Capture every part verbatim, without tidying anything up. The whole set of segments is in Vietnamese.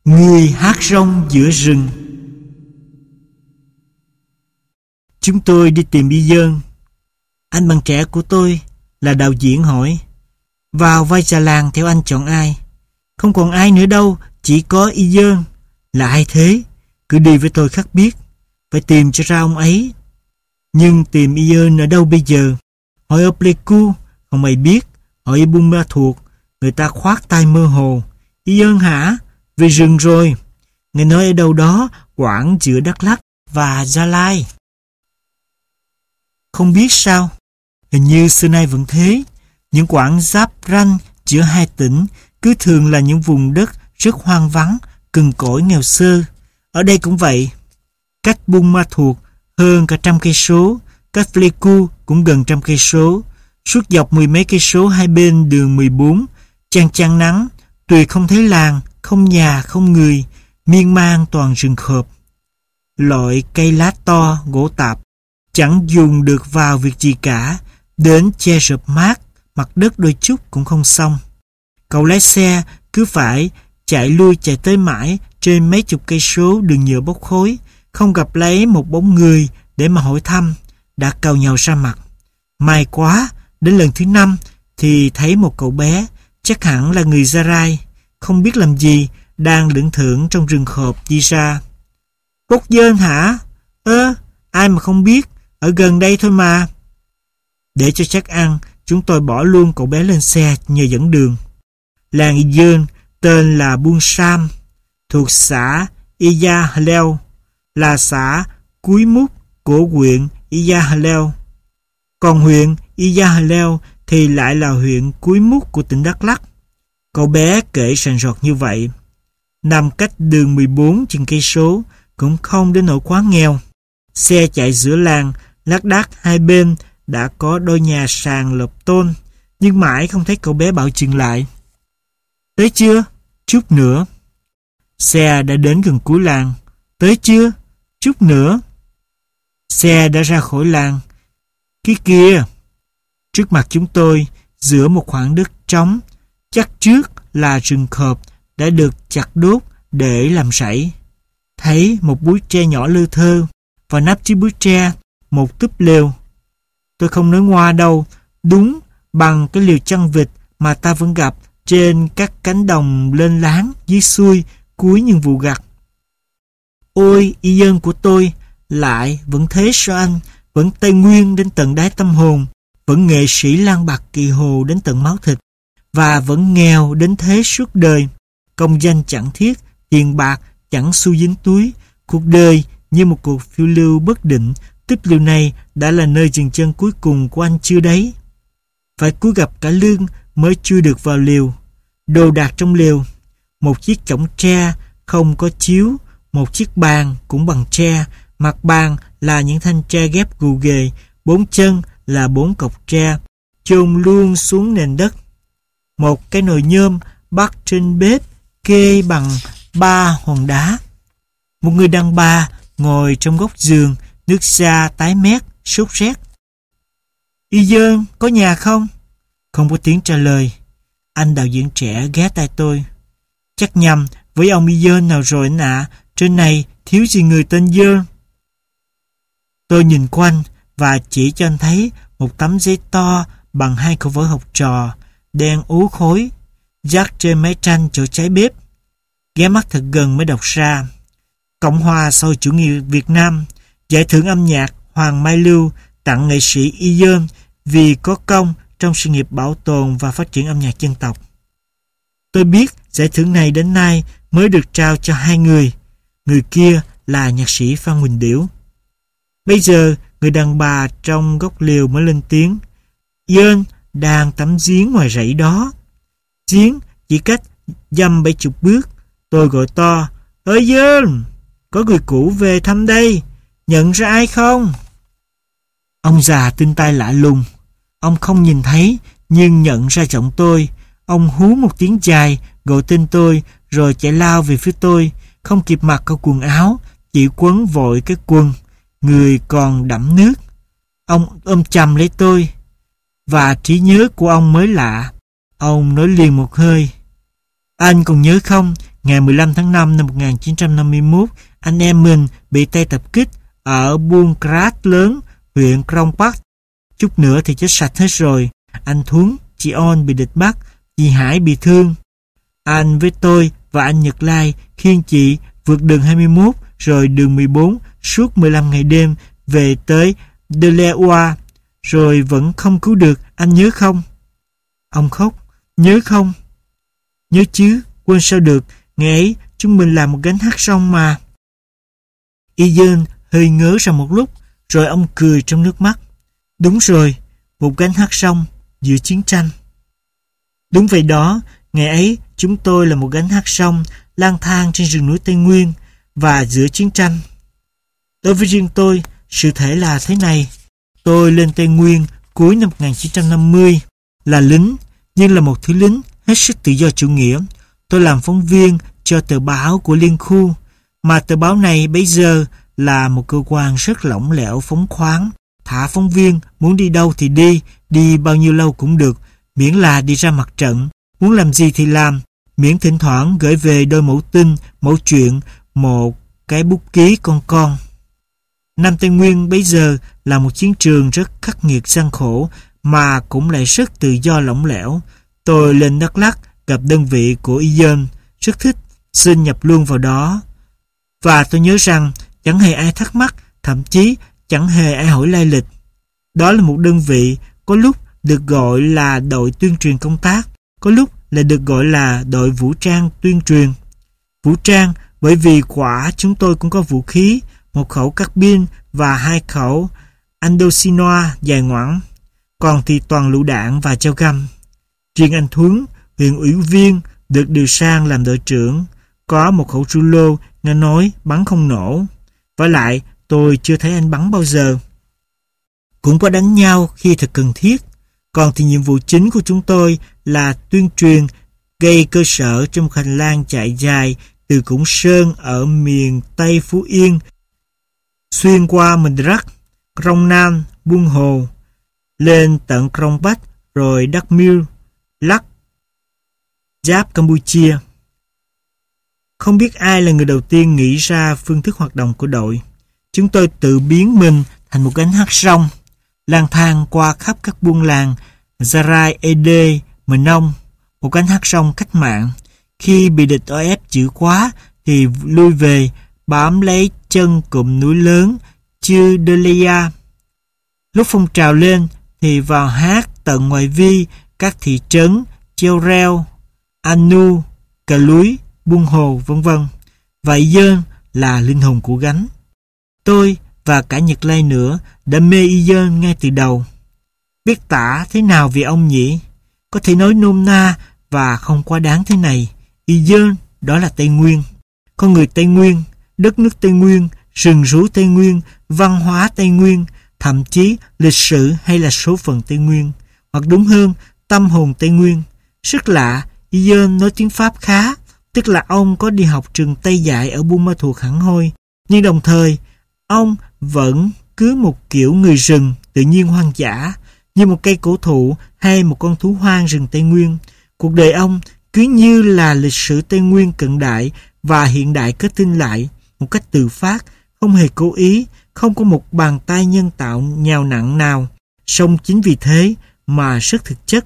Người hát rong giữa rừng. Chúng tôi đi tìm Bi Dơn. Anh bạn trẻ của tôi là đạo diễn hỏi: vào vai già làng theo anh chọn ai? Không còn ai nữa đâu, chỉ có Y Dơn. Là ai thế? Cứ đi với tôi khắc biết. Phải tìm cho ra ông ấy. Nhưng tìm Y Dơn ở đâu bây giờ? Hỏi ở Pleiku, không ai biết. Hỏi ở Buôn Ma Thuột, người ta khoát tay mơ hồ. Y Dơn hả? Về rừng rồi. Nghe nói ở đâu đó quãng giữa Đắk Lắk và Gia Lai. Không biết sao? Hình như xưa nay vẫn thế. Những quãng giáp ranh giữa hai tỉnh cứ thường là những vùng đất rất hoang vắng, cằn cỗi nghèo xơ. Ở đây cũng vậy. Cách Buôn Ma Thuột hơn cả trăm cây số, cách Pleiku cũng gần trăm cây số. Suốt dọc mười mấy cây số hai bên đường mười bốn, chang chang nắng, tuyệt không thấy làng, không nhà, không người, miên man toàn rừng khộp. Loại cây lá to, gỗ tạp, chẳng dùng được vào việc gì cả, đến che rợp mát, mặt đất đôi chút cũng không xong. Cậu lái xe cứ phải chạy lui chạy tới mãi trên mấy chục cây số đường nhựa bốc khói, không gặp lấy một bóng người để mà hỏi thăm, đã càu nhàu ra mặt. May quá, đến lần thứ năm thì thấy một cậu bé, chắc hẳn là người Gia Rai, không biết làm gì, đang lững thững trong rừng khộp đi ra. Bốc dơn hả? Ơ, ai mà không biết, ở gần đây thôi mà. Để cho chắc ăn, chúng tôi bỏ luôn cậu bé lên xe nhờ dẫn đường. Làng Y Dơn tên là Buôn Sam, thuộc xã Ia Hà Leo, là xã cuối mút của huyện Ia Hà Leo. Còn huyện Ia Hà Leo thì lại là huyện cuối mút của tỉnh Đắk Lắk. Cậu bé kể sành rọt như vậy. Nằm cách đường mười bốn chừng cây số, cũng không đến nỗi quá nghèo. Xe chạy giữa làng, lác đác hai bên đã có đôi nhà sàn lợp tôn, nhưng mãi không thấy cậu bé bảo chừng lại. Tới chưa? Chút nữa. Xe đã đến gần cuối làng. Tới chưa? Chút nữa. Xe đã ra khỏi làng. Kia kìa! Trước mặt chúng tôi, giữa một khoảng đất trống, chắc trước là rừng khộp đã được chặt đốt để làm rẫy. Thấy một búi tre nhỏ lơ thơ, và nắp chiếc búi tre một túp lều. Tôi không nói ngoa đâu, đúng bằng cái liều chăn vịt mà ta vẫn gặp trên các cánh đồng lên láng dưới xuôi cuối những vụ gặt. Ôi, Y Dơn của tôi, lại vẫn thế sao anh, vẫn Tây Nguyên đến tận đáy tâm hồn, vẫn nghệ sĩ lang bạc kỳ hồ đến tận máu thịt, và vẫn nghèo đến thế suốt đời. Công danh chẳng thiết, tiền bạc chẳng xu dính túi. Cuộc đời như một cuộc phiêu lưu bất định. Túp liều này đã là nơi dừng chân cuối cùng của anh chưa đấy. Phải cúi gặp cả lưng mới chui được vào liều. Đồ đạc trong liều: một chiếc chõng tre không có chiếu, một chiếc bàn cũng bằng tre, mặt bàn là những thanh tre ghép gù ghề, bốn chân là bốn cọc tre chôn luôn xuống nền đất. Một cái nồi nhôm bắt trên bếp kê bằng ba hòn đá. Một người đàn bà ngồi trong góc giường, nước da tái mét, sốt rét. Y Dơn, có nhà không? Không có tiếng trả lời. Anh đạo diễn trẻ ghé tai tôi. Chắc nhầm với ông Y Dơn nào rồi anh ạ, trên này thiếu gì người tên Dơn. Tôi nhìn quanh và chỉ cho anh thấy một tấm giấy to bằng hai câu vở học trò, đen ú khối, dắt trên máy tranh chỗ cháy bếp. Ghé mắt thật gần mới đọc ra: Cộng hòa xã hội chủ nghĩa Việt Nam, giải thưởng âm nhạc Hoàng Mai Lưu tặng nghệ sĩ Y Dơn vì có công trong sự nghiệp bảo tồn và phát triển âm nhạc dân tộc. Tôi biết giải thưởng này đến nay mới được trao cho hai người. Người kia là nhạc sĩ Phan Huỳnh Điểu. Bây giờ người đàn bà trong góc liều mới lên tiếng: Dơn đang tắm giếng ngoài rẫy đó. Giếng chỉ cách dăm bảy chục bước. Tôi gọi to: Ơi Dơn, có người cũ về thăm đây, nhận ra ai không? Ông già tinh tai lạ lùng. Ông không nhìn thấy nhưng nhận ra giọng tôi. Ông hú một tiếng dài, gọi tên tôi, rồi chạy lao về phía tôi, không kịp mặc câu quần áo, chỉ quấn vội cái quần, người còn đẫm nước. Ông ôm chầm lấy tôi, và trí nhớ của ông mới lạ. Ông nói liền một hơi: Anh còn nhớ không, Ngày mười lăm tháng năm năm một nghìn chín trăm năm mươi mốt, anh em mình bị Tây tập kích ở buôn Crat lớn, huyện Krông Bắc. Chút nữa thì chết sạch hết rồi. Anh Thuấn, chị On bị địch bắt, chị Hải bị thương. Anh với tôi và anh Nhật Lai khiêng chị vượt đường hai mươi mốt rồi đường mười bốn suốt mười lăm ngày đêm về tới Deleoa, rồi vẫn không cứu được, anh nhớ không? Ông khóc. Nhớ không? Nhớ chứ, quên sao được. Ngày ấy chúng mình làm một gánh hát rong mà. Y Dơn hơi ngớ ra một lúc, rồi ông cười trong nước mắt. Đúng rồi, một gánh hát rong giữa chiến tranh. Đúng vậy đó, ngày ấy chúng tôi là một gánh hát rong lang thang trên rừng núi Tây Nguyên và giữa chiến tranh. Đối với riêng tôi, sự thể là thế này. Tôi lên Tây Nguyên cuối năm một nghìn chín trăm năm mươi, là lính, nhưng là một thứ lính hết sức tự do chủ nghĩa. Tôi làm phóng viên cho tờ báo của Liên Khu, mà tờ báo này bây giờ là một cơ quan rất lỏng lẻo phóng khoáng. Thả phóng viên, muốn đi đâu thì đi, đi bao nhiêu lâu cũng được, miễn là đi ra mặt trận, muốn làm gì thì làm, miễn thỉnh thoảng gửi về đôi mẫu tin, mẫu chuyện, một cái bút ký con con. Nam Tây Nguyên bây giờ là một chiến trường rất khắc nghiệt gian khổ, mà cũng lại rất tự do lỏng lẻo. Tôi lên Đắk Lắk gặp đơn vị của Y Dơn, rất thích, xin nhập luôn vào đó. Và tôi nhớ rằng chẳng hề ai thắc mắc, thậm chí chẳng hề ai hỏi lai lịch. Đó là một đơn vị có lúc được gọi là đội tuyên truyền công tác, có lúc lại được gọi là đội vũ trang tuyên truyền. Vũ trang bởi vì quả chúng tôi cũng có vũ khí, một khẩu carbine và hai khẩu Indochinois dài ngoẵng, còn thì toàn lựu đạn và dao găm. Riêng anh Thuấn, huyện ủy viên, được điều sang làm đội trưởng, có một khẩu rulo, nghe nói bắn không nổ. Và lại tôi chưa thấy anh bắn bao giờ. Cũng có đánh nhau khi thật cần thiết. Còn thì nhiệm vụ chính của chúng tôi là tuyên truyền, gây cơ sở trong một hành lang chạy dài từ Củng Sơn ở miền Tây Phú Yên, xuyên qua Mừng Rắc, Krông Nam, Buôn Hồ, lên tận Krông Bắc, rồi Đắc Miêu, Lắc, giáp Campuchia. Không biết ai là người đầu tiên nghĩ ra phương thức hoạt động của đội. Chúng tôi tự biến mình thành một gánh hát rong, lang thang qua khắp các buôn làng Zarai, Ede, Mờ Nông, một gánh hát rong cách mạng. Khi bị địch o ép dữ quá thì lui về, bám lấy chân cụm núi lớn Chư Đơ Leia. Lúc phong trào lên thì vào hát tận ngoại vi các thị trấn Cheo Reo, Anu, Cà Lúi, Buôn Hồ, vân vân. Và Y Dơn là linh hồn của gánh. Tôi và cả Nhật Lai nữa đã mê Y Dơn ngay từ đầu. Biết tả thế nào về ông nhỉ? Có thể nói nôm na và không quá đáng thế này. Y Dơn đó là Tây Nguyên. Con người Tây Nguyên, đất nước Tây Nguyên, rừng rú Tây Nguyên, văn hóa Tây Nguyên, thậm chí lịch sử hay là số phận Tây Nguyên, hoặc đúng hơn, tâm hồn Tây Nguyên. Rất lạ, Y Dơn nói tiếng Pháp khá, tức là ông có đi học trường Tây dạy ở Buôn Ma Thuột hẳn hoi, nhưng đồng thời ông vẫn cứ một kiểu người rừng tự nhiên hoang dã, như một cây cổ thụ hay một con thú hoang rừng Tây Nguyên. Cuộc đời ông cứ như là lịch sử Tây Nguyên cận đại và hiện đại kết tinh lại một cách tự phát, không hề cố ý, không có một bàn tay nhân tạo nhào nặng nào. Song chính vì thế mà rất thực chất.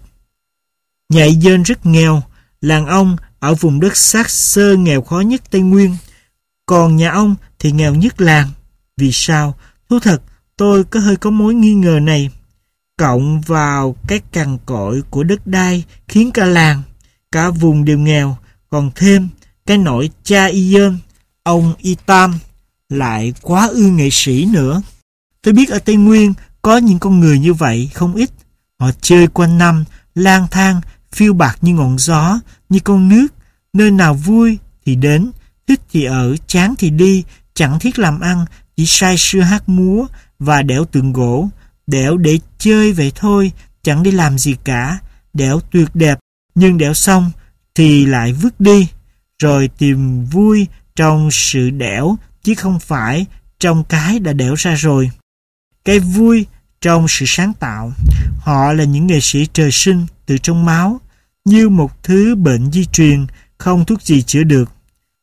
Nhà Y Dơn rất nghèo, làng ông ở vùng đất xác xơ nghèo khó nhất Tây Nguyên, còn nhà ông thì nghèo nhất làng. Vì sao? Thú thật, tôi có hơi có mối nghi ngờ này. Cộng vào cái cằn cỗi của đất đai khiến cả làng, cả vùng đều nghèo, còn thêm cái nỗi cha Y Dơn, ông Y Tam, lại quá ư nghệ sĩ nữa. Tôi biết ở Tây Nguyên có những con người như vậy không ít. Họ chơi quanh năm, lang thang, phiêu bạt như ngọn gió, như con nước, nơi nào vui thì đến, thích thì ở, chán thì đi, chẳng thiết làm ăn, chỉ say sưa hát múa và đẽo tượng gỗ, đẽo để chơi vậy thôi, chẳng đi làm gì cả, đẽo tuyệt đẹp, nhưng đẽo xong thì lại vứt đi, rồi tìm vui trong sự đẽo, chứ không phải trong cái đã đẽo ra rồi. Cái vui trong sự sáng tạo. Họ là những nghệ sĩ trời sinh từ trong máu, như một thứ bệnh di truyền không thuốc gì chữa được.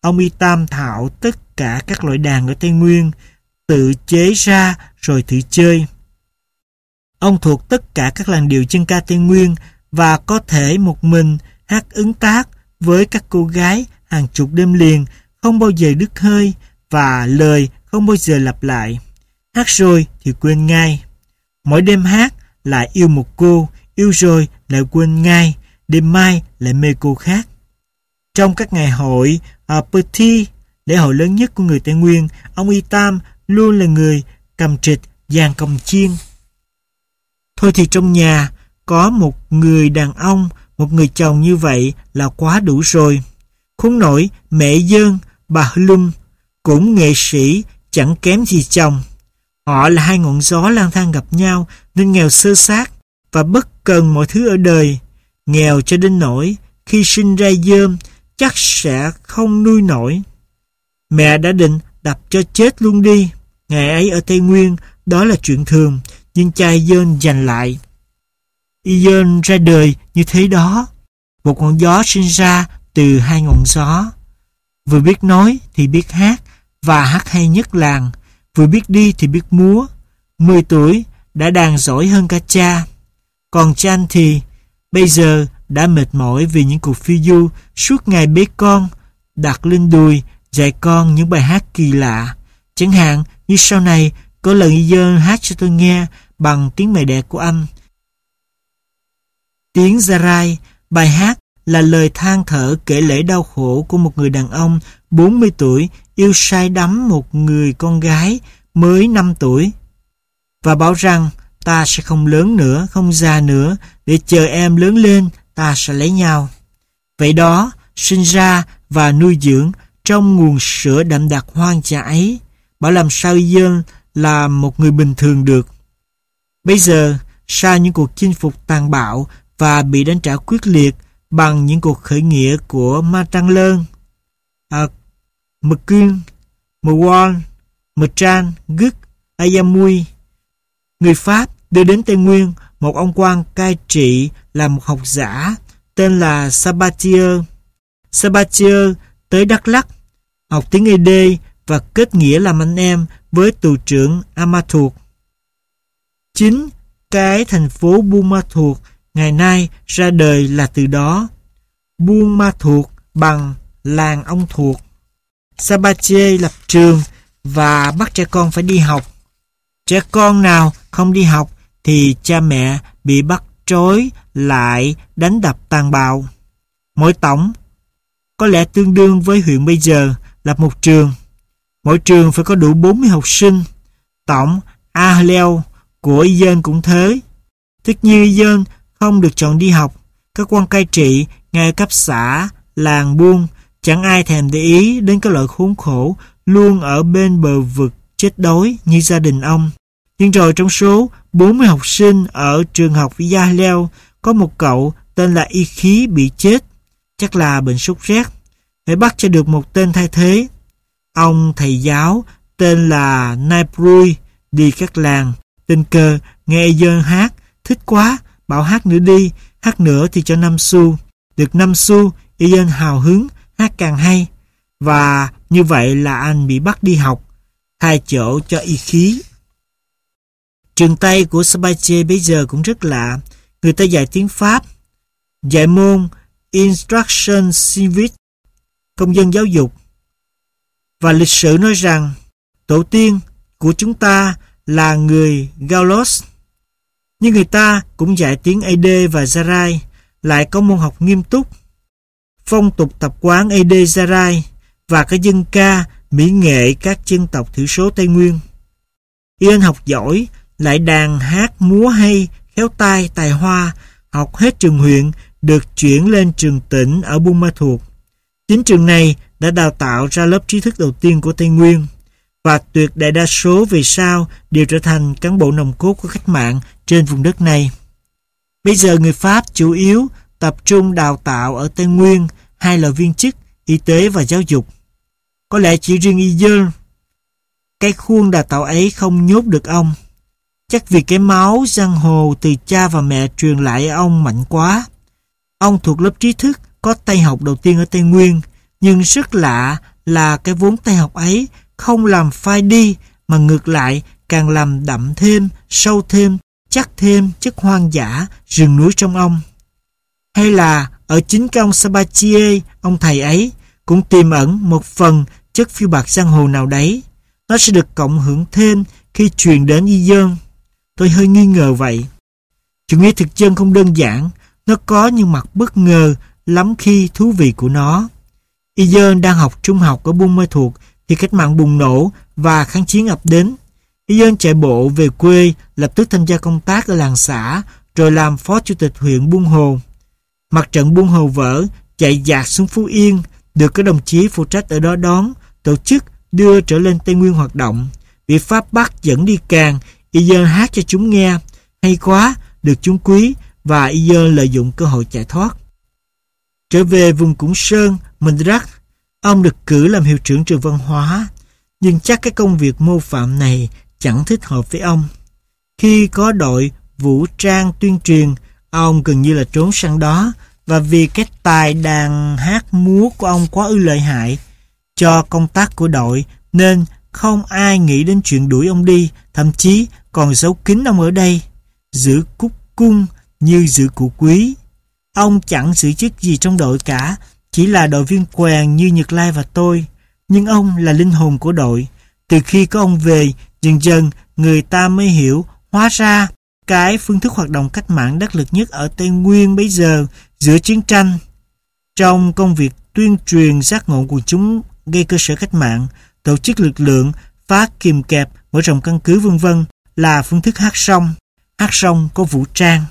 ông Y Tam thạo tất cả các loại đàn ở Tây Nguyên, tự chế ra rồi tự chơi. Ông thuộc tất cả các làn điệu dân ca Tây Nguyên và có thể một mình hát ứng tác với các cô gái hàng chục đêm liền, không bao giờ đứt hơi và lời không bao giờ lặp lại. Hát rồi thì quên ngay. Mỗi đêm hát lại yêu một cô, yêu rồi lại quên ngay, đêm mai lại mê cô khác. Trong các ngày hội uh, Petit, lễ hội lớn nhất của người Tây Nguyên, ông Y Tam luôn là người cầm trịch dàn cồng chiên. Thôi thì trong nhà có một người đàn ông, một người chồng như vậy là quá đủ rồi. Khốn nổi mẹ Dơn, bà Lum cũng nghệ sĩ chẳng kém gì chồng. Họ là hai ngọn gió lang thang gặp nhau nên nghèo sơ sát và bất cần mọi thứ ở đời. Nghèo cho đến nỗi khi sinh ra Dơn chắc sẽ không nuôi nổi. Mẹ đã định đập cho chết luôn đi. Ngày ấy ở Tây Nguyên đó là chuyện thường, nhưng cha Dơn giành lại. Y Dơn ra đời như thế đó. Một ngọn gió sinh ra từ hai ngọn gió. Vừa biết nói thì biết hát, và hát hay nhất làng. Vừa biết đi thì biết múa. Mười tuổi đã đàn giỏi hơn cả cha. Còn cha anh thì bây giờ đã mệt mỏi vì những cuộc phiêu du suốt ngày bế con, đặt lên đùi dạy con những bài hát kỳ lạ. Chẳng hạn như sau này có lần Y Dơn hát cho tôi nghe bằng tiếng mẹ đẻ của anh. Tiếng Gia Rai. Bài hát là lời than thở kể lể đau khổ của một người đàn ông bốn mươi tuổi yêu say đắm một người con gái mới năm tuổi và bảo rằng ta sẽ không lớn nữa, không già nữa, để chờ em lớn lên ta sẽ lấy nhau. Vậy đó, sinh ra và nuôi dưỡng trong nguồn sữa đậm đặc hoang dã ấy, bảo làm sao Y Dơn là một người bình thường được. Bây giờ, sau những cuộc chinh phục tàn bạo và bị đánh trả quyết liệt bằng những cuộc khởi nghĩa của Ma Trăng Lơn, à, Mực Cương, Mờ Won, Mờ Tran, Gức, Ayamui, người Pháp đưa đến Tây Nguyên một ông quan cai trị là một học giả tên là Sabatier. Sabatier tới Đắk Lắk, học tiếng Ê Đê và kết nghĩa làm anh em với tù trưởng Amathurk. Chính cái thành phố Buôn Ma Thuột ngày nay ra đời là từ đó. Buôn Ma Thuột bằng làng ông Thuột. Sabatier lập trường và bắt trẻ con phải đi học. Trẻ con nào không đi học thì cha mẹ bị bắt trói lại đánh đập tàn bạo. Mỗi tổng có lẽ tương đương với huyện bây giờ là một trường. Mỗi trường phải có đủ bốn mươi học sinh. Tổng A Leo của Y Dơn cũng thế. Tất nhiên Y Dơn không được chọn đi học. Các quan cai trị ngay cấp xã, làng buôn chẳng ai thèm để ý đến cái loại khốn khổ luôn ở bên bờ vực chết đói như gia đình ông. Nhưng rồi trong số bốn mươi học sinh ở trường học Gia Leo có một cậu tên là Y Khí bị chết, chắc là bệnh sốt rét. Phải bắt cho được một tên thay thế. Ông thầy giáo tên là Naiprui đi các làng, tình cờ nghe Y Dơn hát, thích quá, bảo hát nữa đi, hát nữa thì cho năm xu. Được năm xu, Y Dơn hào hứng, hát càng hay. Và như vậy là anh bị bắt đi học, thay chỗ cho Y Khí. Trường Tây của Sabatier bây giờ cũng rất lạ. Người ta dạy tiếng Pháp, dạy môn Instruction Civic, công dân giáo dục. Và lịch sử nói rằng tổ tiên của chúng ta là người Gaulos. Nhưng người ta cũng dạy tiếng Ê Đê và Gia Rai, lại có môn học nghiêm túc. Phong tục tập quán Ê Đê Gia Rai và cái dân ca, mỹ nghệ các dân tộc thiểu số Tây Nguyên. Yên học giỏi, lại đàn hát múa hay, khéo tay, tài hoa, học hết trường huyện, được chuyển lên trường tỉnh ở Buôn Ma Thuột. Chính trường này đã đào tạo ra lớp trí thức đầu tiên của Tây Nguyên, và tuyệt đại đa số về sau đều trở thành cán bộ nòng cốt của cách mạng trên vùng đất này. Bây giờ người Pháp chủ yếu tập trung đào tạo ở Tây Nguyên hai loại viên chức, y tế và giáo dục. Có lẽ chỉ riêng Y Dơn, cái khuôn đào tạo ấy không nhốt được ông. Chắc vì cái máu giang hồ từ cha và mẹ truyền lại ông mạnh quá. Ông thuộc lớp trí thức có tay học đầu tiên ở Tây Nguyên, nhưng rất lạ là cái vốn tay học ấy không làm phai đi, mà ngược lại càng làm đậm thêm, sâu thêm, chắc thêm chất hoang dã, rừng núi trong ông. Hay là ở chính cái ông Sabatier, ông thầy ấy, cũng tiềm ẩn một phần chất phiêu bạt giang hồ nào đấy. Nó sẽ được cộng hưởng thêm khi truyền đến y dân. Tôi hơi nghi ngờ vậy. Chủ nghĩa thực dân không đơn giản, nó có những mặt bất ngờ lắm khi thú vị của nó. Y dân đang học trung học ở Buôn Mê Thuột thì cách mạng bùng nổ và kháng chiến ập đến. Y dân chạy bộ về quê, lập tức tham gia công tác ở làng xã, rồi làm phó chủ tịch huyện Buôn Hồ. Mặt trận Buôn Hồ vỡ, chạy dạt xuống Phú Yên, được các đồng chí phụ trách ở đó đón, tổ chức đưa trở lên Tây Nguyên hoạt động. Bị Pháp bắt dẫn đi Càn, Y dân hát cho chúng nghe, hay quá, được chúng quý, và Y dân lợi dụng cơ hội chạy thoát. Trở về vùng Củng Sơn, Mendrak, ông được cử làm hiệu trưởng trường văn hóa, nhưng chắc cái công việc mô phạm này chẳng thích hợp với ông. Khi có đội vũ trang tuyên truyền, ông gần như là trốn sang đó, và vì cái tài đàn hát múa của ông quá ư lợi hại cho công tác của đội, nên không ai nghĩ đến chuyện đuổi ông đi, thậm chí còn giấu kín ông ở đây, giữ cúc cung như giữ cụ quý. Ông chẳng giữ chức gì trong đội cả, chỉ là đội viên quèn như Nhật Lai và tôi, nhưng ông là linh hồn của đội. Từ khi có ông về, dần dần người ta mới hiểu hóa ra cái phương thức hoạt động cách mạng đắc lực nhất ở Tây Nguyên bấy giờ giữa chiến tranh, trong công việc tuyên truyền giác ngộ của chúng, gây cơ sở cách mạng, tổ chức lực lượng, phá kìm kẹp, mở rộng căn cứ vân vân, là phương thức hát song. Hát song có vũ trang.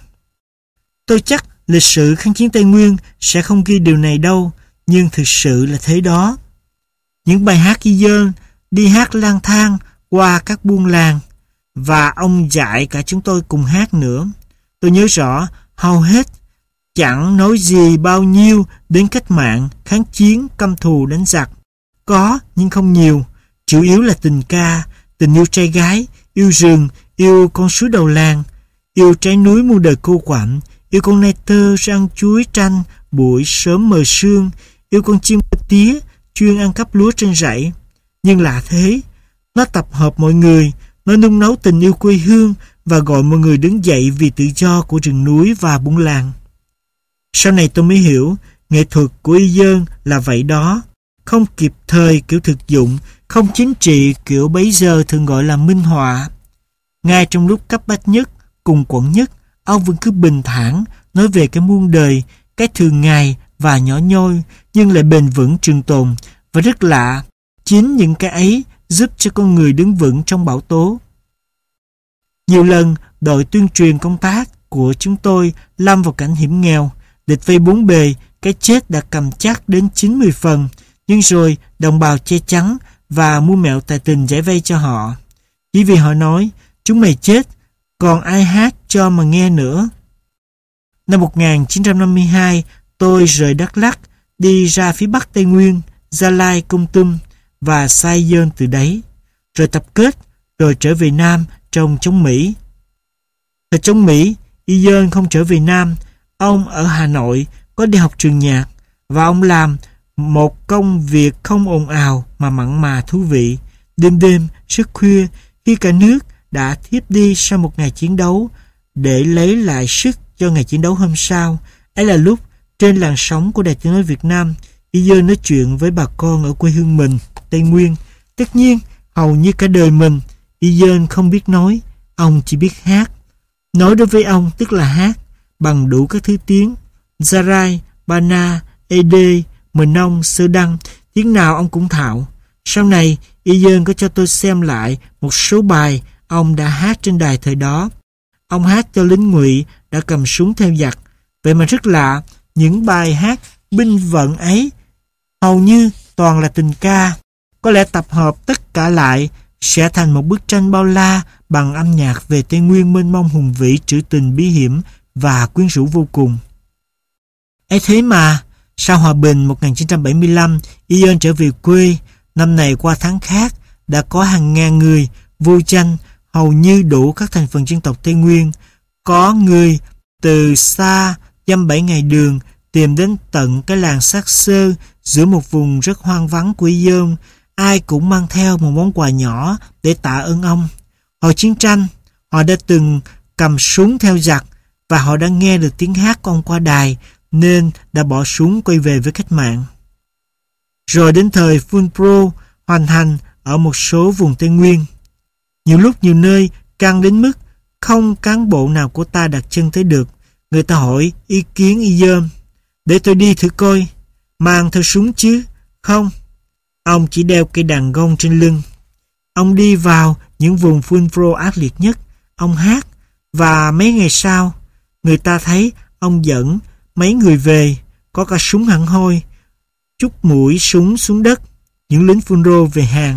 Tôi chắc lịch sử kháng chiến Tây Nguyên sẽ không ghi điều này đâu, nhưng thực sự là thế đó. Những bài hát y dơn đi hát lang thang qua các buôn làng, và ông dạy cả chúng tôi cùng hát nữa. Tôi nhớ rõ, hầu hết chẳng nói gì bao nhiêu đến cách mạng, kháng chiến, căm thù, đánh giặc. Có, nhưng không nhiều. Chủ yếu là tình ca, tình yêu trai gái, yêu rừng, yêu con suối đầu làng, yêu trái núi muôn đời cô quạnh, yêu con nai tơ răng chuối tranh buổi sớm mờ sương, yêu con chim tía chuyên ăn cắp lúa trên rẫy. Nhưng lạ thế, nó tập hợp mọi người, nó nung nấu tình yêu quê hương và gọi mọi người đứng dậy vì tự do của rừng núi và buôn làng. Sau này tôi mới hiểu, nghệ thuật của y dơn là vậy đó, không kịp thời kiểu thực dụng, không chính trị kiểu bấy giờ thường gọi là minh họa. Ngay trong lúc cấp bách nhất, cùng quẫn nhất, ông vẫn cứ bình thản nói về cái muôn đời, cái thường ngày và nhỏ nhoi, nhưng lại bền vững trường tồn. Và rất lạ, chính những cái ấy giúp cho con người đứng vững trong bão tố. Nhiều lần đội tuyên truyền công tác của chúng tôi lâm vào cảnh hiểm nghèo, địch vây bốn bề, cái chết đã cầm chắc đến chín mươi phần, nhưng rồi đồng bào che chắn và mua mẹo tài tình giải vây cho họ. Chỉ vì họ nói, chúng mày chết, còn ai hát cho mà nghe nữa. Năm một nghìn chín trăm năm mươi hai, tôi rời Đắk Lắk, đi ra phía bắc Tây Nguyên, Gia Lai, Kon Tum và Sai Dơn từ đấy, rồi tập kết, rồi trở về Nam trong chống Mỹ. Ở chống Mỹ, Y Dơn không trở về Nam, ông ở Hà Nội có đi học trường nhạc, và ông làm một công việc không ồn ào mà mặn mà thú vị. Đêm đêm, rất khuya, khi cả nước đã thiếp đi sau một ngày chiến đấu, để lấy lại sức cho ngày chiến đấu hôm sau. Ấy là lúc trên làn sóng của Đài Tiếng nói Việt Nam, Y Dơn nói chuyện với bà con ở quê hương mình, Tây Nguyên. Tất nhiên, hầu như cả đời mình, Y Dơn không biết nói, ông chỉ biết hát. Nói đối với ông tức là hát, bằng đủ các thứ tiếng, Zarai, Bana, Ede, Mờ Nông, Sơ Đăng, tiếng nào ông cũng thạo. Sau này, Y Dơn có cho tôi xem lại một số bài ông đã hát trên đài thời đó. Ông hát cho lính ngụy đã cầm súng theo giặc. Vậy mà rất lạ, những bài hát binh vận ấy hầu như toàn là tình ca. Có lẽ tập hợp tất cả lại sẽ thành một bức tranh bao la bằng âm nhạc về Tây Nguyên mênh mông hùng vĩ, trữ tình bí hiểm và quyến rũ vô cùng. Ấy thế mà, sau hòa bình một nghìn chín trăm bảy mươi lăm, Y Dơn trở về quê. Năm này qua tháng khác, đã có hàng ngàn người vô danh, hầu như đủ các thành phần dân tộc Tây Nguyên. Có người từ xa dăm bảy ngày đường tìm đến tận cái làng xác xơ giữa một vùng rất hoang vắng của Ion, ai cũng mang theo một món quà nhỏ để tạ ơn ông. Hồi chiến tranh, họ đã từng cầm súng theo giặc và họ đã nghe được tiếng hát của ông qua đài nên đã bỏ súng quay về với cách mạng. Rồi đến thời Fulbro hoành hành ở một số vùng Tây Nguyên. Nhiều lúc nhiều nơi căng đến mức không cán bộ nào của ta đặt chân tới được. Người ta hỏi ý kiến Ion. Để tôi đi thử coi. Mang theo súng chứ? Không. Ông chỉ đeo cây đàn gông trên lưng. Ông đi vào những vùng Fulbro ác liệt nhất. Ông hát. Và mấy ngày sau, người ta thấy ông dẫn mấy người về, có cả súng hẳn hoi, chúc mũi súng xuống đất. Những lính Fulbro về hàng.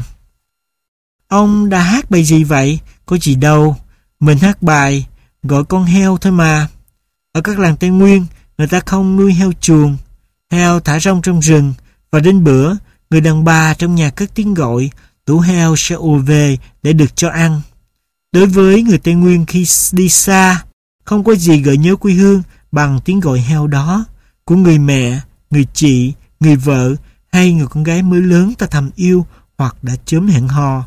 Ông đã hát bài gì vậy? Có gì đâu. Mình hát bài gọi con heo thôi mà. Ở các làng Tây Nguyên, người ta không nuôi heo chuồng. Heo thả rong trong rừng. Và đến bữa, người đàn bà trong nhà cất tiếng gọi, tủ heo sẽ ùa về để được cho ăn. Đối với người Tây Nguyên khi đi xa, không có gì gợi nhớ quê hương bằng tiếng gọi heo đó của người mẹ, người chị, người vợ hay người con gái mới lớn ta thầm yêu hoặc đã chớm hẹn hò.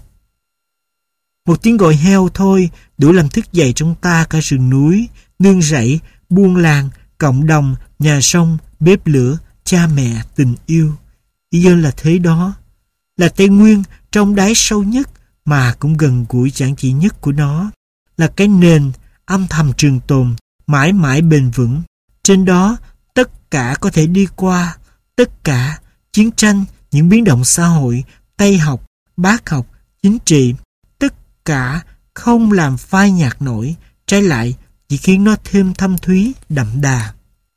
Một tiếng gọi heo thôi đủ làm thức dậy trong ta cả rừng núi, nương rẫy, buôn làng, cộng đồng, nhà sông, bếp lửa, cha mẹ, tình yêu. Ion là thế đó, là Tây Nguyên trong đáy sâu nhất mà cũng gần gũi giản dị nhất của nó, là cái nền âm thầm trường tồn, mãi mãi bền vững. Trên đó tất cả có thể đi qua, tất cả chiến tranh, những biến động xã hội, Tây học, Bác học, chính trị, tất cả không làm phai nhạt nổi, trái lại chỉ khiến nó thêm thâm thúy, đậm đà.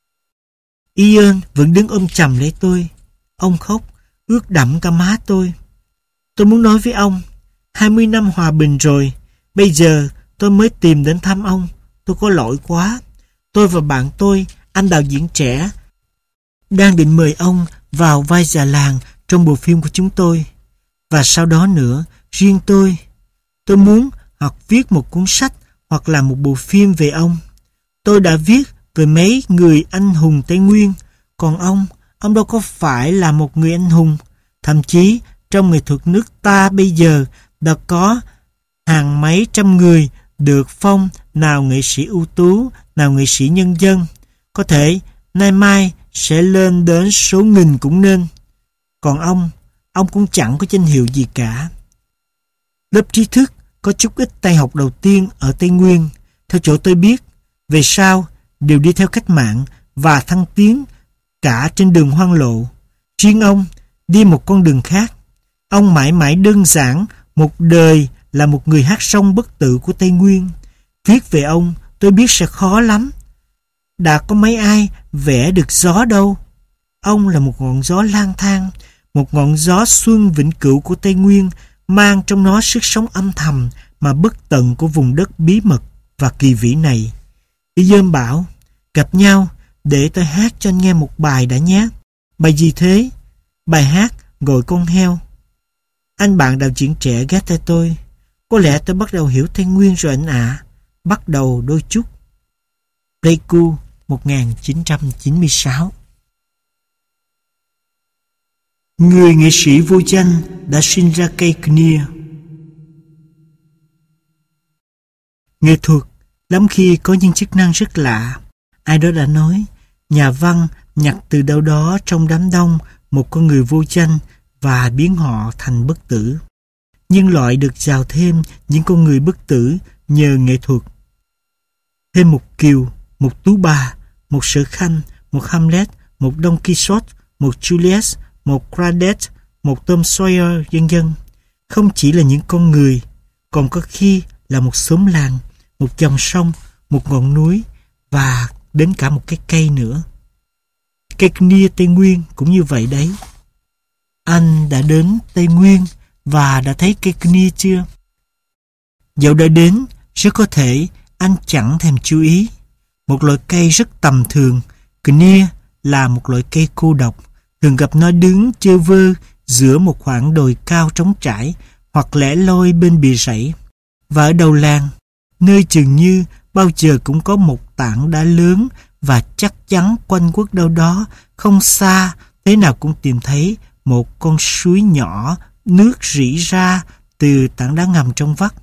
Ion vẫn đứng ôm chầm lấy tôi. Ông khóc, ướt đẫm cả má tôi. Tôi muốn nói với ông, hai mươi năm hòa bình rồi, bây giờ tôi mới tìm đến thăm ông. Tôi có lỗi quá. Tôi và bạn tôi, anh đạo diễn trẻ, đang định mời ông vào vai già làng trong bộ phim của chúng tôi. Và sau đó nữa, riêng tôi, tôi muốn hoặc viết một cuốn sách hoặc làm một bộ phim về ông. Tôi đã viết về mấy người anh hùng Tây Nguyên, còn ông, ông đâu có phải là một người anh hùng. Thậm chí trong nghệ thuật nước ta bây giờ đã có hàng mấy trăm người được phong nào nghệ sĩ ưu tú, nào nghệ sĩ nhân dân. Có thể nay mai sẽ lên đến số nghìn cũng nên. Còn ông, ông cũng chẳng có danh hiệu gì cả. Lớp trí thức có chút ít tay học đầu tiên ở Tây Nguyên, theo chỗ tôi biết, về sau đều đi theo cách mạng và thăng tiến cả trên đường hoang lộ. Riêng ông đi một con đường khác. Ông mãi mãi đơn giản, một đời là một người hát sông bất tử của Tây Nguyên. Viết về ông tôi biết sẽ khó lắm. Đã có mấy ai vẽ được gió đâu. Ông là một ngọn gió lang thang, một ngọn gió xuân vĩnh cửu của Tây Nguyên, mang trong nó sức sống âm thầm mà bất tận của vùng đất bí mật và kỳ vĩ này. Ion bảo, gặp nhau để tôi hát cho anh nghe một bài đã nhé. Bài gì thế? Bài hát gọi con heo. Anh bạn đạo diễn trẻ ghé tay tôi. Có lẽ tôi bắt đầu hiểu Tây Nguyên rồi anh ạ. À. Bắt đầu đôi chút. Pleiku một nghìn chín trăm chín mươi sáu. Người nghệ sĩ vô danh đã sinh ra cây Knia. Nghệ thuật lắm khi có những chức năng rất lạ. Ai đó đã nói, nhà văn nhặt từ đâu đó trong đám đông một con người vô danh và biến họ thành bất tử. Nhân loại được giàu thêm những con người bất tử nhờ nghệ thuật. Thêm một Kiều, một Tú Bà, một Sở Khanh, một Hamlet, một Don Quixote, một Julius, một Cradet, một Tom Sawyer, vân vân. Không chỉ là những con người, còn có khi là một xóm làng, một dòng sông, một ngọn núi và đến cả một cái cây nữa. Cây Knia Tây Nguyên cũng như vậy đấy. Anh đã đến Tây Nguyên và đã thấy cây Knia chưa? Dẫu đã đến, rất có thể anh chẳng thèm chú ý. Một loại cây rất tầm thường, Knia là một loại cây cô độc, thường gặp nó đứng chơ vơ giữa một khoảng đồi cao trống trải hoặc lẻ loi bên bìa rẫy. Và ở đầu làng, nơi chừng như bao giờ cũng có một tảng đá lớn và chắc chắn quanh quất đâu đó, không xa thế nào cũng tìm thấy một con suối nhỏ, nước rỉ ra từ tảng đá ngầm trong vắt.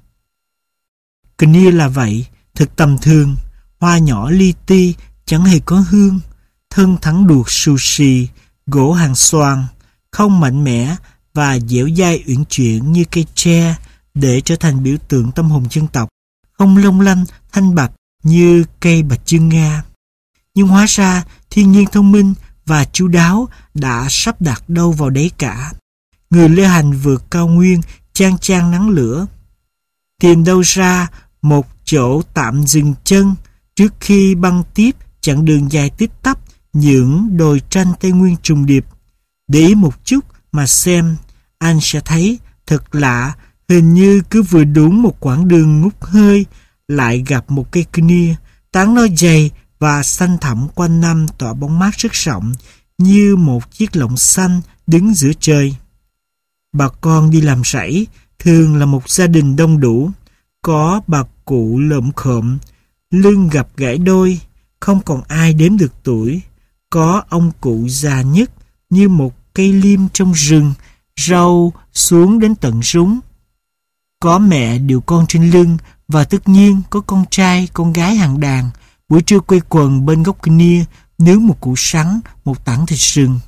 Kenya là vậy, thật tầm thường, hoa nhỏ li ti, chẳng hề có hương, thân thẳng đuột xù xì, gỗ hàng xoàn, không mạnh mẽ và dẻo dai uyển chuyển như cây tre để trở thành biểu tượng tâm hồn dân tộc, không long lanh, thanh bạch như cây bạch dương Nga. Nhưng hóa ra thiên nhiên thông minh và chu đáo đã sắp đặt đâu vào đấy cả. Người lê hành vượt cao nguyên, chang chang nắng lửa, tìm đâu ra một chỗ tạm dừng chân trước khi băng tiếp chặng đường dài tít tắp những đồi tranh Tây Nguyên trùng điệp. Để ý một chút mà xem, anh sẽ thấy thật lạ, hình như cứ vừa đúng một quãng đường ngút hơi lại gặp một cây Kenya, tán nó dày và xanh thẳm quanh năm tỏa bóng mát rất rộng như một chiếc lọng xanh đứng giữa trời. Bà con đi làm rẫy thường là một gia đình đông đủ, có bà cụ lợm khợm, lưng gập gãy đôi, không còn ai đếm được tuổi, có ông cụ già nhất như một cây liêm trong rừng, râu xuống đến tận rúng. Có mẹ điều con trên lưng và tất nhiên có con trai, con gái hàng đàn, buổi trưa quây quần bên gốc Kenya nướng một củ sắn, một tảng thịt sừng.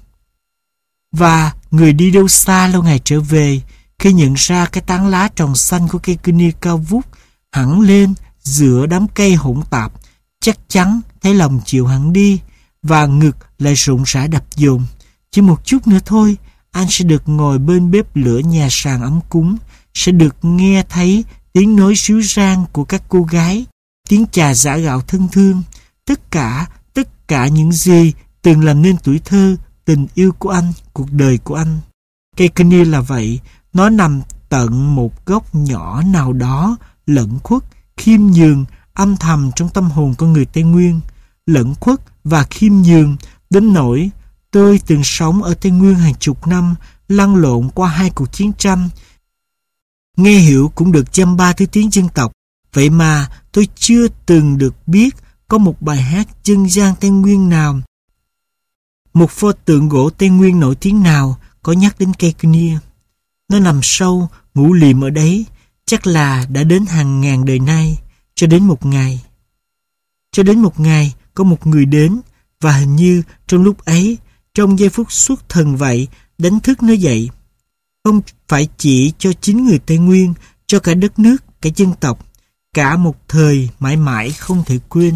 Và người đi đâu xa lâu ngày trở về, khi nhận ra cái tán lá tròn xanh của cây Kenya cao vút hẳn lên giữa đám cây hỗn tạp, chắc chắn thấy lòng chịu hẳn đi và ngực lại rộn rã đập dồn. Chỉ một chút nữa thôi, anh sẽ được ngồi bên bếp lửa nhà sàn ấm cúng, sẽ được nghe thấy tiếng nói ríu rang của các cô gái, tiếng chà giã gạo thân thương, tất cả, tất cả những gì từng làm nên tuổi thơ, tình yêu của anh, cuộc đời của anh. Cây Kenya là vậy, nó nằm tận một góc nhỏ nào đó, lẩn khuất, khiêm nhường, âm thầm trong tâm hồn con người Tây Nguyên, lẩn khuất và khiêm nhường đến nỗi tôi từng sống ở Tây Nguyên hàng chục năm, lăn lộn qua hai cuộc chiến tranh, nghe hiểu cũng được dăm ba thứ tiếng dân tộc. Vậy mà tôi chưa từng được biết có một bài hát dân gian Tây Nguyên nào, một pho tượng gỗ Tây Nguyên nổi tiếng nào có nhắc đến cây Kenya. Nó nằm sâu, ngủ liệm ở đấy, chắc là đã đến hàng ngàn đời nay, cho đến một ngày. Cho đến một ngày, có một người đến, và hình như trong lúc ấy, trong giây phút xuất thần vậy, đánh thức nó dậy. Không phải chỉ cho chính người Tây Nguyên, cho cả đất nước, cả dân tộc, cả một thời mãi mãi không thể quên.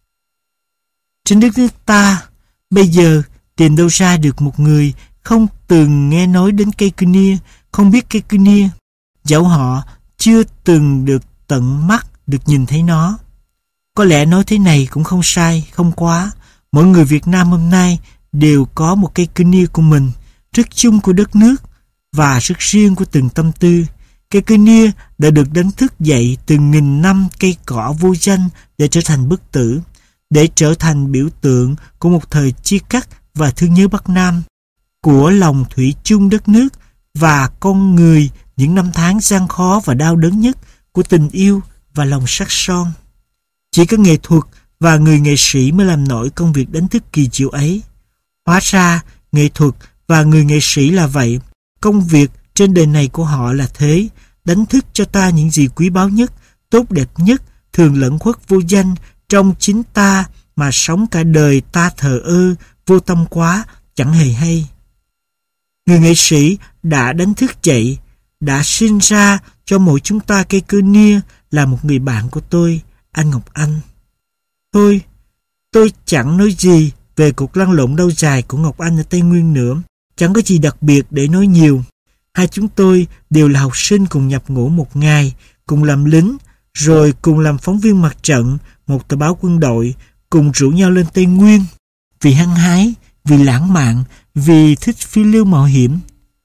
Trên đất nước ta, bây giờ tìm đâu ra được một người không từng nghe nói đến cây Kenya, không biết cây Kenya, dẫu họ chưa từng được tận mắt được nhìn thấy nó. Có lẽ nói thế này cũng không sai, không quá. Mỗi người Việt Nam hôm nay đều có một cây Kenya của mình, rất chung của đất nước và rất riêng của từng tâm tư. Cây Kenya đã được đánh thức dậy từ nghìn năm cây cỏ vô danh để trở thành bất tử, để trở thành biểu tượng của một thời chia cắt và thương nhớ Bắc Nam, của lòng thủy chung đất nước và con người những năm tháng gian khó và đau đớn nhất của tình yêu và lòng sắc son. Chỉ có nghệ thuật và người nghệ sĩ mới làm nổi công việc đánh thức kỳ diệu ấy. Hóa ra, nghệ thuật và người nghệ sĩ là vậy. Công việc trên đời này của họ là thế, đánh thức cho ta những gì quý báu nhất, tốt đẹp nhất, thường lẫn khuất vô danh trong chính ta mà sống cả đời ta thờ ơ, vô tâm quá, chẳng hề hay. Người nghệ sĩ đã đánh thức dậy, đã sinh ra cho mỗi chúng ta cây Kenya là một người bạn của tôi, anh Ngọc Anh. Thôi, tôi chẳng nói gì về cuộc lăn lộn lâu dài của Ngọc Anh ở Tây Nguyên nữa. Chẳng có gì đặc biệt để nói nhiều. Hai chúng tôi đều là học sinh cùng nhập ngũ một ngày, cùng làm lính, rồi cùng làm phóng viên mặt trận, một tờ báo quân đội, cùng rủ nhau lên Tây Nguyên. Vì hăng hái, vì lãng mạn, vì thích phiêu lưu mạo hiểm.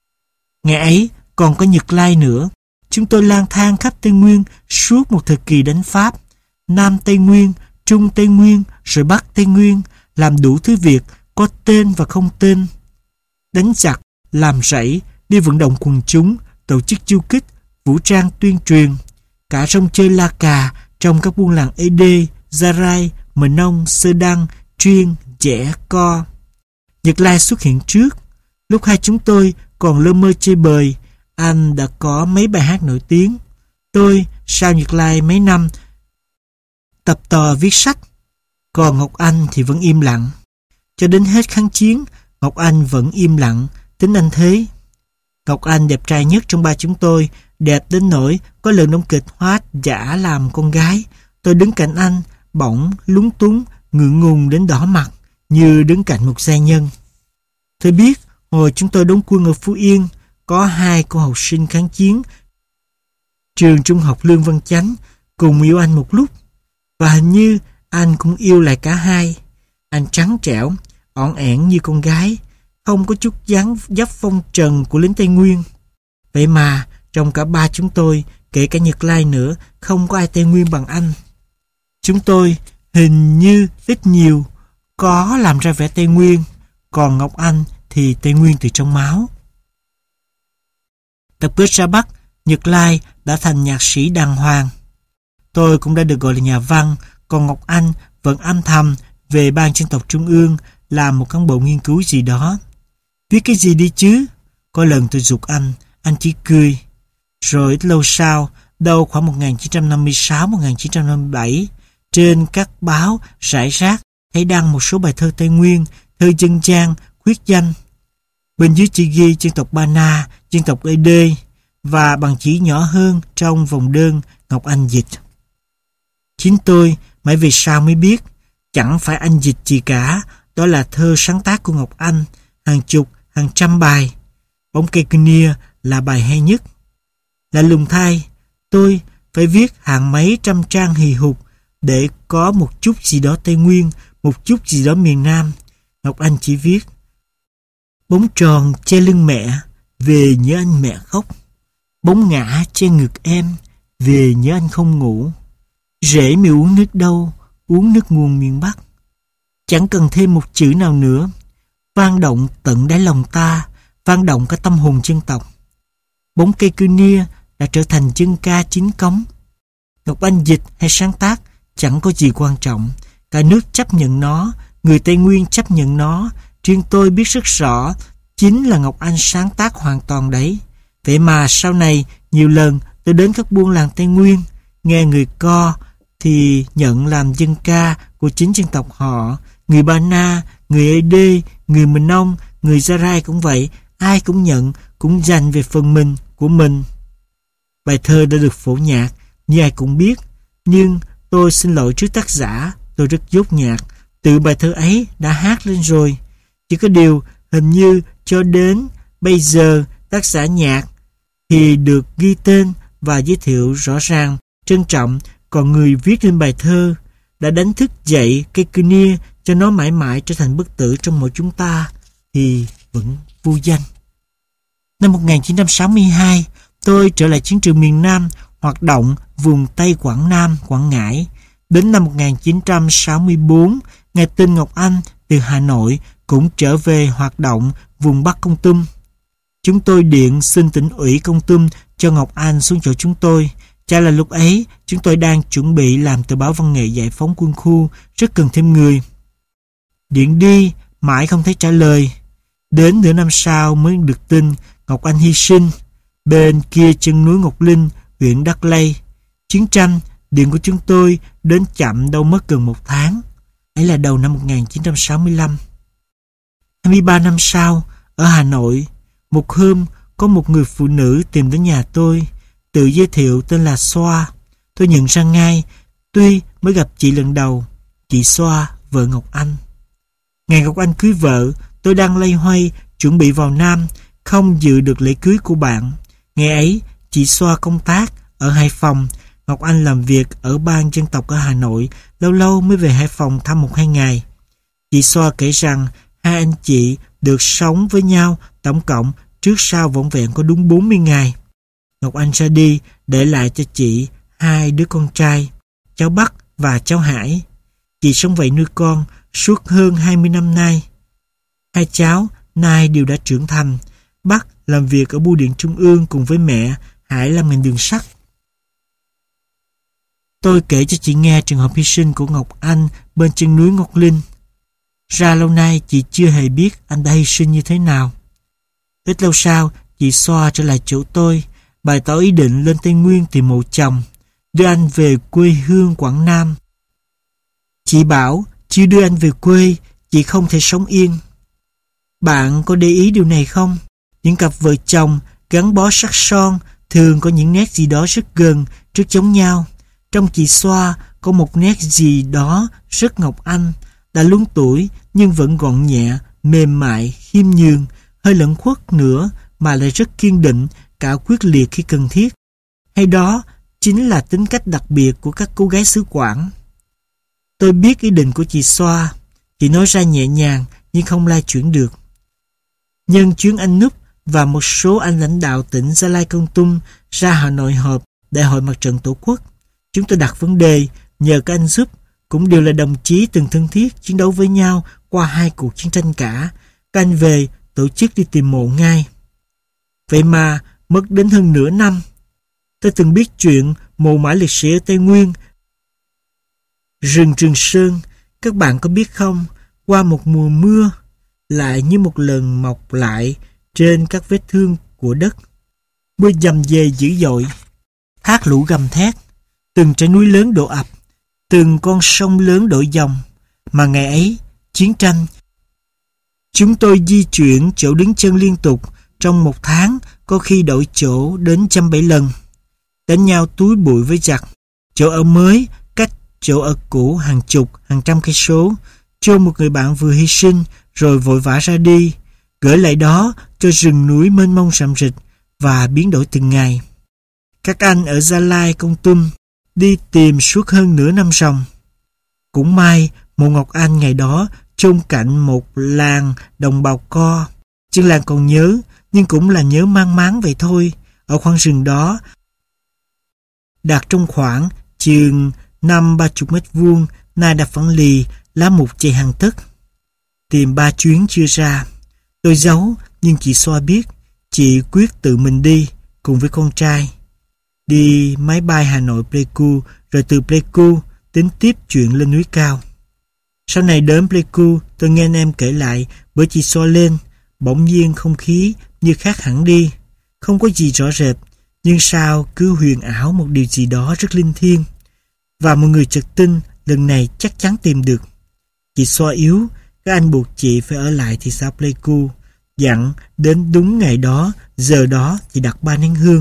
Ngày ấy còn có Nhật Lai nữa. Chúng tôi lang thang khắp Tây Nguyên suốt một thời kỳ đánh Pháp. Nam Tây Nguyên, Trung Tây Nguyên, rồi Bắc Tây Nguyên, làm đủ thứ việc có tên và không tên. Đánh giặc, làm rẫy, đi vận động quần chúng, tổ chức du kích, vũ trang tuyên truyền. Cả rong chơi la cà trong các buôn làng Ede, Gia Rai, Mờ Nông, Sơ Đăng, Chuyên, Dẻ, Co. Nhật Lai xuất hiện trước. Lúc hai chúng tôi còn lơ mơ chơi bời, anh đã có mấy bài hát nổi tiếng. Tôi sau Nhật Lai mấy năm tập tò viết sách, còn Ngọc Anh thì vẫn im lặng. Cho đến hết kháng chiến, Ngọc Anh vẫn im lặng, tính anh thế. Ngọc Anh đẹp trai nhất trong ba chúng tôi, đẹp đến nỗi có lần đóng kịch hóa giả làm con gái. Tôi đứng cạnh anh, bỗng lúng túng, ngượng ngùng đến đỏ mặt, như đứng cạnh một gia nhân. Tôi biết, hồi chúng tôi đóng quân ở Phú Yên, có hai cô học sinh kháng chiến trường trung học Lương Văn Chánh cùng yêu anh một lúc. Và hình như anh cũng yêu lại cả hai. Anh trắng trẻo, ỏn ẻn như con gái, không có chút dáng dấp phong trần của lính Tây Nguyên. Vậy mà trong cả ba chúng tôi, kể cả Nhật Lai nữa, không có ai Tây Nguyên bằng anh. Chúng tôi hình như ít nhiều có làm ra vẻ Tây Nguyên, còn Ngọc Anh thì Tây Nguyên từ trong máu. Tập kết ra Bắc, Nhật Lai đã thành nhạc sĩ đàng hoàng. Tôi cũng đã được gọi là nhà văn, còn Ngọc Anh vẫn âm thầm về Ban Dân tộc Trung ương làm một cán bộ nghiên cứu gì đó. Viết cái gì đi chứ? Có lần tôi giục anh, anh chỉ cười. Rồi ít lâu sau, đâu khoảng một nghìn chín trăm năm mươi sáu một nghìn chín trăm năm mươi bảy, trên các báo rải rác thấy đăng một số bài thơ Tây Nguyên, thơ dân gian, khuyết danh. Bên dưới chỉ ghi dân tộc Ba Na, dân tộc Ê Đê, và bằng chỉ nhỏ hơn trong vòng đơn Ngọc Anh dịch. Chính tôi mãi về sau mới biết, chẳng phải anh dịch gì cả, đó là thơ sáng tác của Ngọc Anh, hàng chục, hàng trăm bài. Bóng cây kia là bài hay nhất. Là lùng thay, tôi phải viết hàng mấy trăm trang hì hục để có một chút gì đó Tây Nguyên, một chút gì đó miền Nam. Ngọc Anh chỉ viết: bóng tròn che lưng mẹ, về nhớ anh mẹ khóc. Bóng ngã che ngực em, về nhớ anh không ngủ. Rễ mi uống nước đâu, uống nước nguồn miền Bắc. Chẳng cần thêm một chữ nào nữa, vang động tận đáy lòng ta, vang động cả tâm hồn dân tộc. Bóng cây cư nia đã trở thành dân ca chính cống. Ngọc Anh dịch hay sáng tác chẳng có gì quan trọng. Cả nước chấp nhận nó, người Tây Nguyên chấp nhận nó. Riêng tôi biết rất rõ, chính là Ngọc Anh sáng tác hoàn toàn đấy. Vậy mà sau này nhiều lần tôi đến các buôn làng Tây Nguyên, nghe người Co thì nhận làm dân ca của chính dân tộc họ. Người Ba Na, người Ê Đê, người Mờ Nông, người Gia Rai cũng vậy. Ai cũng nhận, cũng dành về phần mình của mình. Bài thơ đã được phổ nhạc, như ai cũng biết. Nhưng tôi xin lỗi trước tác giả, tôi rất dốt nhạc. Từ bài thơ ấy đã hát lên rồi. Chỉ có điều hình như cho đến bây giờ tác giả nhạc thì được ghi tên và giới thiệu rõ ràng, trân trọng. Còn người viết lên bài thơ đã đánh thức dậy cây cư nia cho nó mãi mãi trở thành bất tử trong mỗi chúng ta thì vẫn vô danh. Năm một nghìn chín trăm sáu mươi hai, tôi trở lại chiến trường miền Nam, hoạt động vùng Tây Quảng Nam, Quảng Ngãi. Đến năm một nghìn chín trăm sáu mươi tư, nghe tin Ngọc Anh từ Hà Nội cũng trở về hoạt động vùng Bắc Kon Tum. Chúng tôi điện xin tỉnh ủy Kon Tum cho Ngọc Anh xuống chỗ chúng tôi. Chả là lúc ấy chúng tôi đang chuẩn bị làm tờ báo văn nghệ giải phóng quân khu, rất cần thêm người. Điện đi mãi không thấy trả lời. Đến nửa năm sau mới được tin Ngọc Anh hy sinh bên kia chân núi Ngọc Linh, huyện Đắc Lây. Chiến tranh, điện của chúng tôi đến chậm đâu mất gần một tháng. Ấy là đầu năm một nghìn chín trăm sáu mươi lăm. hai mươi ba năm sau, ở Hà Nội, một hôm có một người phụ nữ tìm đến nhà tôi, tự giới thiệu tên là Xoa. Tôi nhận ra ngay, tuy mới gặp chị lần đầu, chị Xoa, vợ Ngọc Anh. Ngày Ngọc Anh cưới vợ, tôi đang loay hoay chuẩn bị vào Nam, không dự được lễ cưới của bạn. Ngày ấy, chị Xoa công tác ở Hải Phòng, Ngọc Anh làm việc ở Ban Dân tộc ở Hà Nội, lâu lâu mới về Hải Phòng thăm một hai ngày. Chị Xoa kể rằng hai anh chị được sống với nhau tổng cộng trước sau vỏn vẹn có đúng bốn mươi ngày. Ngọc Anh ra đi để lại cho chị hai đứa con trai, cháu Bắc và cháu Hải. Chị sống vậy nuôi con suốt hơn hai mươi năm nay. Hai cháu nay đều đã trưởng thành. Bắc làm việc ở bưu điện trung ương cùng với mẹ, Hải làm ngành đường sắt. Tôi kể cho chị nghe trường hợp hy sinh của Ngọc Anh bên chân núi Ngọc Linh. Ra lâu nay chị chưa hề biết anh đã hy sinh như thế nào. Ít lâu sau, chị Xoa trở lại chỗ tôi, bày tỏ ý định lên Tây Nguyên tìm mộ chồng, đưa anh về quê hương Quảng Nam. Chị bảo, chưa đưa anh về quê, chị không thể sống yên. Bạn có để ý điều này không? Những cặp vợ chồng gắn bó sắc son thường có những nét gì đó rất gần, rất giống nhau. Trong chị Xoa có một nét gì đó rất Ngọc Anh, đã luống tuổi nhưng vẫn gọn nhẹ, mềm mại, khiêm nhường, hơi lẫn khuất nữa mà lại rất kiên định, cả quyết liệt khi cần thiết. Hay đó chính là tính cách đặc biệt của các cô gái xứ Quảng. Tôi biết ý định của chị Xoa, chị nói ra nhẹ nhàng nhưng không lai chuyển được. Nhân chuyến anh Núp và một số anh lãnh đạo tỉnh Gia Lai Kon Tum ra Hà Nội họp Đại hội Mặt trận Tổ quốc, chúng tôi đặt vấn đề nhờ các anh giúp, cũng đều là đồng chí từng thân thiết chiến đấu với nhau qua hai cuộc chiến tranh cả. Các anh về tổ chức đi tìm mộ ngay. Vậy mà mất đến hơn nửa năm. Tôi từng biết chuyện mộ mã liệt sĩ ở Tây Nguyên, rừng Trường Sơn. Các bạn có biết không, qua một mùa mưa lại như một lần mọc lại trên các vết thương của đất. Mưa dầm về dữ dội, thác lũ gầm thét, từng trái núi lớn đổ ập, từng con sông lớn đổi dòng. Mà ngày ấy, chiến tranh, chúng tôi di chuyển chỗ đứng chân liên tục, trong một tháng có khi đổi chỗ đến trăm bảy lần. Đánh nhau túi bụi với giặc, chỗ ở mới cách chỗ ở cũ hàng chục, hàng trăm cây số. Chôn một người bạn vừa hy sinh rồi vội vã ra đi, gửi lại đó cho rừng núi mênh mông rậm rịch và biến đổi từng ngày. Các anh ở Gia Lai Kon Tum đi tìm suốt hơn nửa năm ròng. Cũng may Mộ Ngọc Anh ngày đó chôn cạnh một làng đồng bào Co. Dân làng còn nhớ, nhưng cũng là nhớ mang máng vậy thôi. Ở khoảng rừng đó, đặt trong khoảng chừng năm ba chục mét vuông, nay đã phẳng lì, lá mục chạy hàng tấc. Tìm ba chuyến chưa ra. Tôi giấu, nhưng chị Xoa biết. Chị quyết tự mình đi cùng với con trai. Đi máy bay Hà Nội Pleiku, rồi từ Pleiku tính tiếp chuyện lên núi cao. Sau này đến Pleiku, tôi nghe anh em kể lại, bởi chị Xoa lên, bỗng nhiên không khí như khác hẳn đi. Không có gì rõ rệt, nhưng sao cứ huyền ảo một điều gì đó rất linh thiêng. Và một người chợt tin lần này chắc chắn tìm được. Chị Xoa yếu, các anh buộc chị phải ở lại thị xã Pleiku, dặn đến đúng ngày đó, giờ đó chị đặt ba nén hương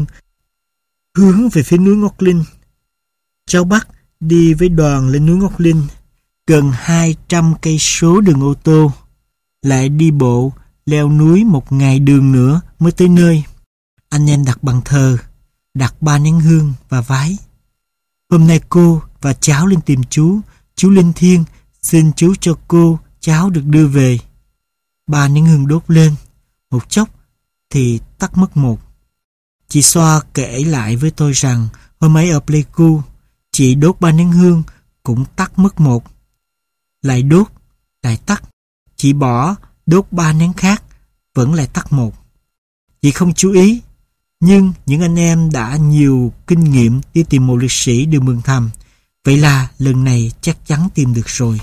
hướng về phía núi Ngọc Linh. Cháu Bắc đi với đoàn lên núi Ngọc Linh, gần hai trăm cây số đường ô tô, lại đi bộ leo núi một ngày đường nữa mới tới nơi. Anh em đặt bàn thờ, đặt ba nén hương và vái. Hôm nay cô và cháu lên tìm chú, chú linh thiêng, xin chú cho cô, cháu được đưa về. Ba nén hương đốt lên, một chốc thì tắt mất một. Chị Xoa kể lại với tôi rằng hôm ấy ở Pleiku, chị đốt ba nén hương cũng tắt mất một. Lại đốt, lại tắt. Chị bỏ, đốt ba nén khác, vẫn lại tắt một. Chị không chú ý, nhưng những anh em đã nhiều kinh nghiệm đi tìm mộ liệt sĩ đều mừng thầm. Vậy là lần này chắc chắn tìm được rồi.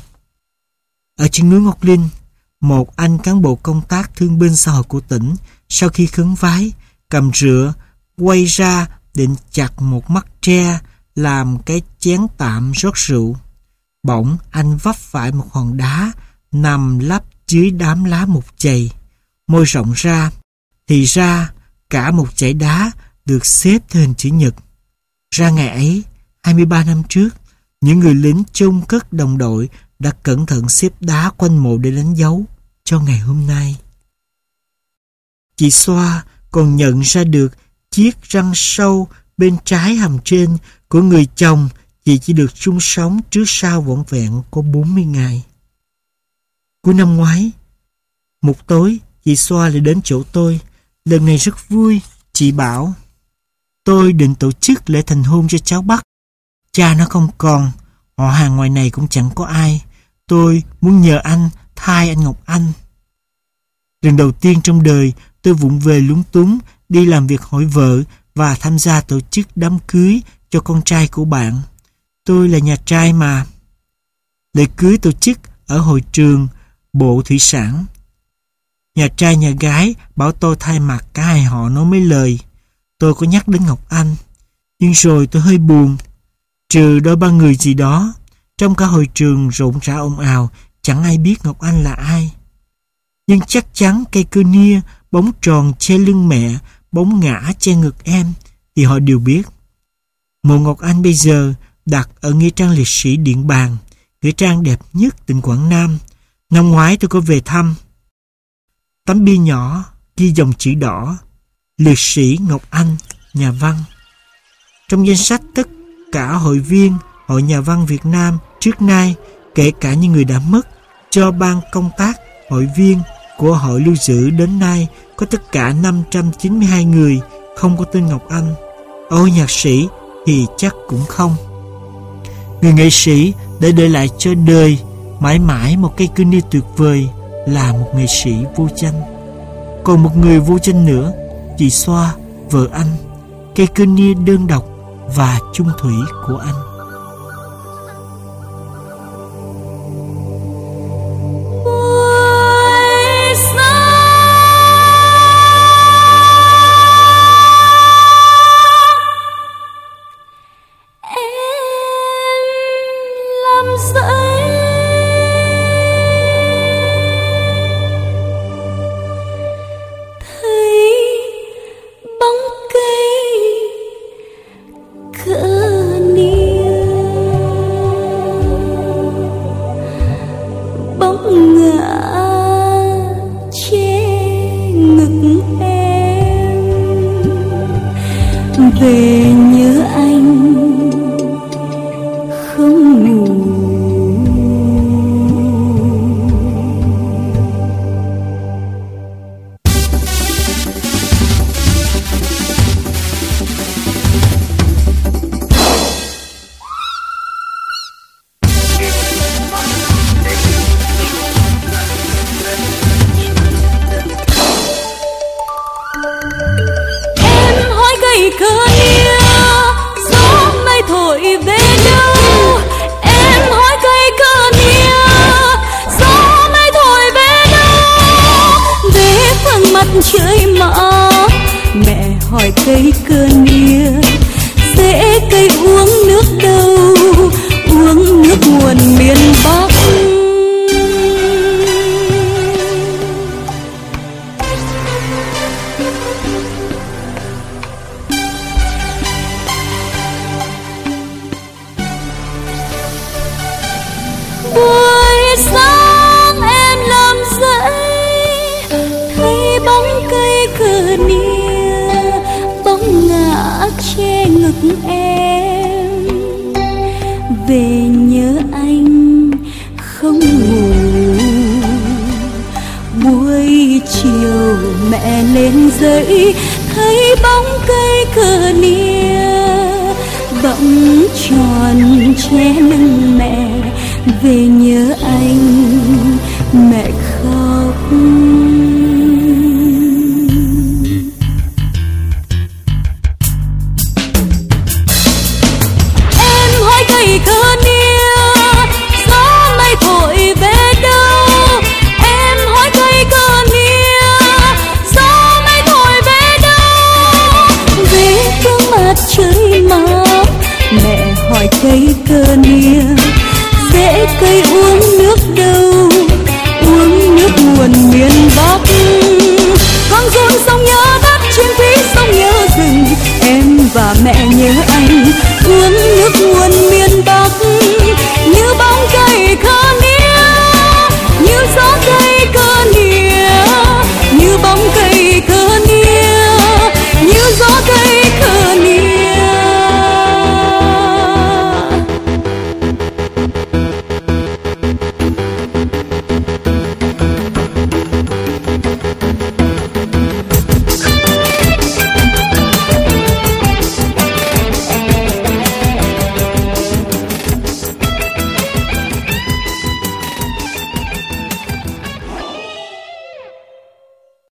Ở chân núi Ngọc Linh, một anh cán bộ công tác thương binh xã hội của tỉnh sau khi khấn vái, cầm rựa, quay ra định chặt một mắt tre làm cái chén tạm rót rượu. Bỗng anh vấp phải một hòn đá nằm lấp dưới đám lá mục chày. Môi rộng ra, thì ra cả một dãy đá được xếp theo hình chữ nhật. Ra ngày ấy, hai mươi ba năm trước, những người lính chôn cất đồng đội đã cẩn thận xếp đá quanh mộ để đánh dấu cho ngày hôm nay. Chị Xoa còn nhận ra được chiếc răng sâu bên trái hàm trên của người chồng chị chỉ được chung sống trước sau vỏn vẹn có bốn mươi ngày. Cuối năm ngoái, một tối chị Xoa lại đến chỗ tôi. Lần này rất vui. Chị bảo tôi định tổ chức lễ thành hôn cho cháu Bắc. Cha nó không còn, họ hàng ngoài này cũng chẳng có ai. Tôi muốn nhờ anh thay anh Ngọc Anh. Lần đầu tiên trong đời tôi vụng về lúng túng đi làm việc hỏi vợ và tham gia tổ chức đám cưới cho con trai của bạn. Tôi là nhà trai mà. Lễ cưới tổ chức ở hội trường Bộ Thủy sản. Nhà trai nhà gái bảo tôi thay mặt cả hai họ nói mấy lời. Tôi có nhắc đến Ngọc Anh, nhưng rồi tôi hơi buồn. Trừ đôi ba người gì đó, trong cả hội trường rộn rã ồn ào, chẳng ai biết Ngọc Anh là ai. Nhưng chắc chắn cây cơ nia, bóng tròn che lưng mẹ, bóng ngã che ngực em, thì họ đều biết. Mộ Ngọc Anh bây giờ đặt ở nghĩa trang liệt sĩ Điện Bàn, nghĩa trang đẹp nhất tỉnh Quảng Nam. Năm ngoái tôi có về thăm. Tấm bia nhỏ ghi dòng chữ đỏ: liệt sĩ Ngọc Anh, nhà văn. Trong danh sách tất cả hội viên Hội Nhà văn Việt Nam trước nay, kể cả những người đã mất, cho ban công tác hội viên của hội lưu giữ đến nay có tất cả năm trăm chín mươi hai người không có tên Ngọc Anh. Ôi nhạc sĩ thì chắc cũng không. Người nghệ sĩ để để lại cho đời mãi mãi một cây cơ nia tuyệt vời là một nghệ sĩ vô danh. Còn một người vô danh nữa, chị Xoa, vợ anh, cây cơ nia đơn độc và chung thủy của anh. Về nhớ anh không ngủ. Em hỏi gầy cơ nia, gió mây thổi về đâu? Em hỏi gầy cơ nia, gió mây thổi về đâu? Về phương mặt trời mơ. Mẹ hỏi cây cơ nia, rễ cây uống nước đâu? Uống nước nguồn miền Bắc. Buổi sáng em làm dậy, thấy bóng cây cơ nia, bóng ngã che ngực em. Về nhớ anh không ngủ. Buổi chiều mẹ lên dậy, thấy bóng cây cơ nia, bóng tròn che lưng mẹ. Về nhớ anh mẹ khóc. Em hỏi gầy cơ nia, gió mây thổi về đâu? Em hỏi gầy cơ nia, gió mây thổi về đâu? Về phương mặt trời mơ. Mẹ hỏi cây cơ nia,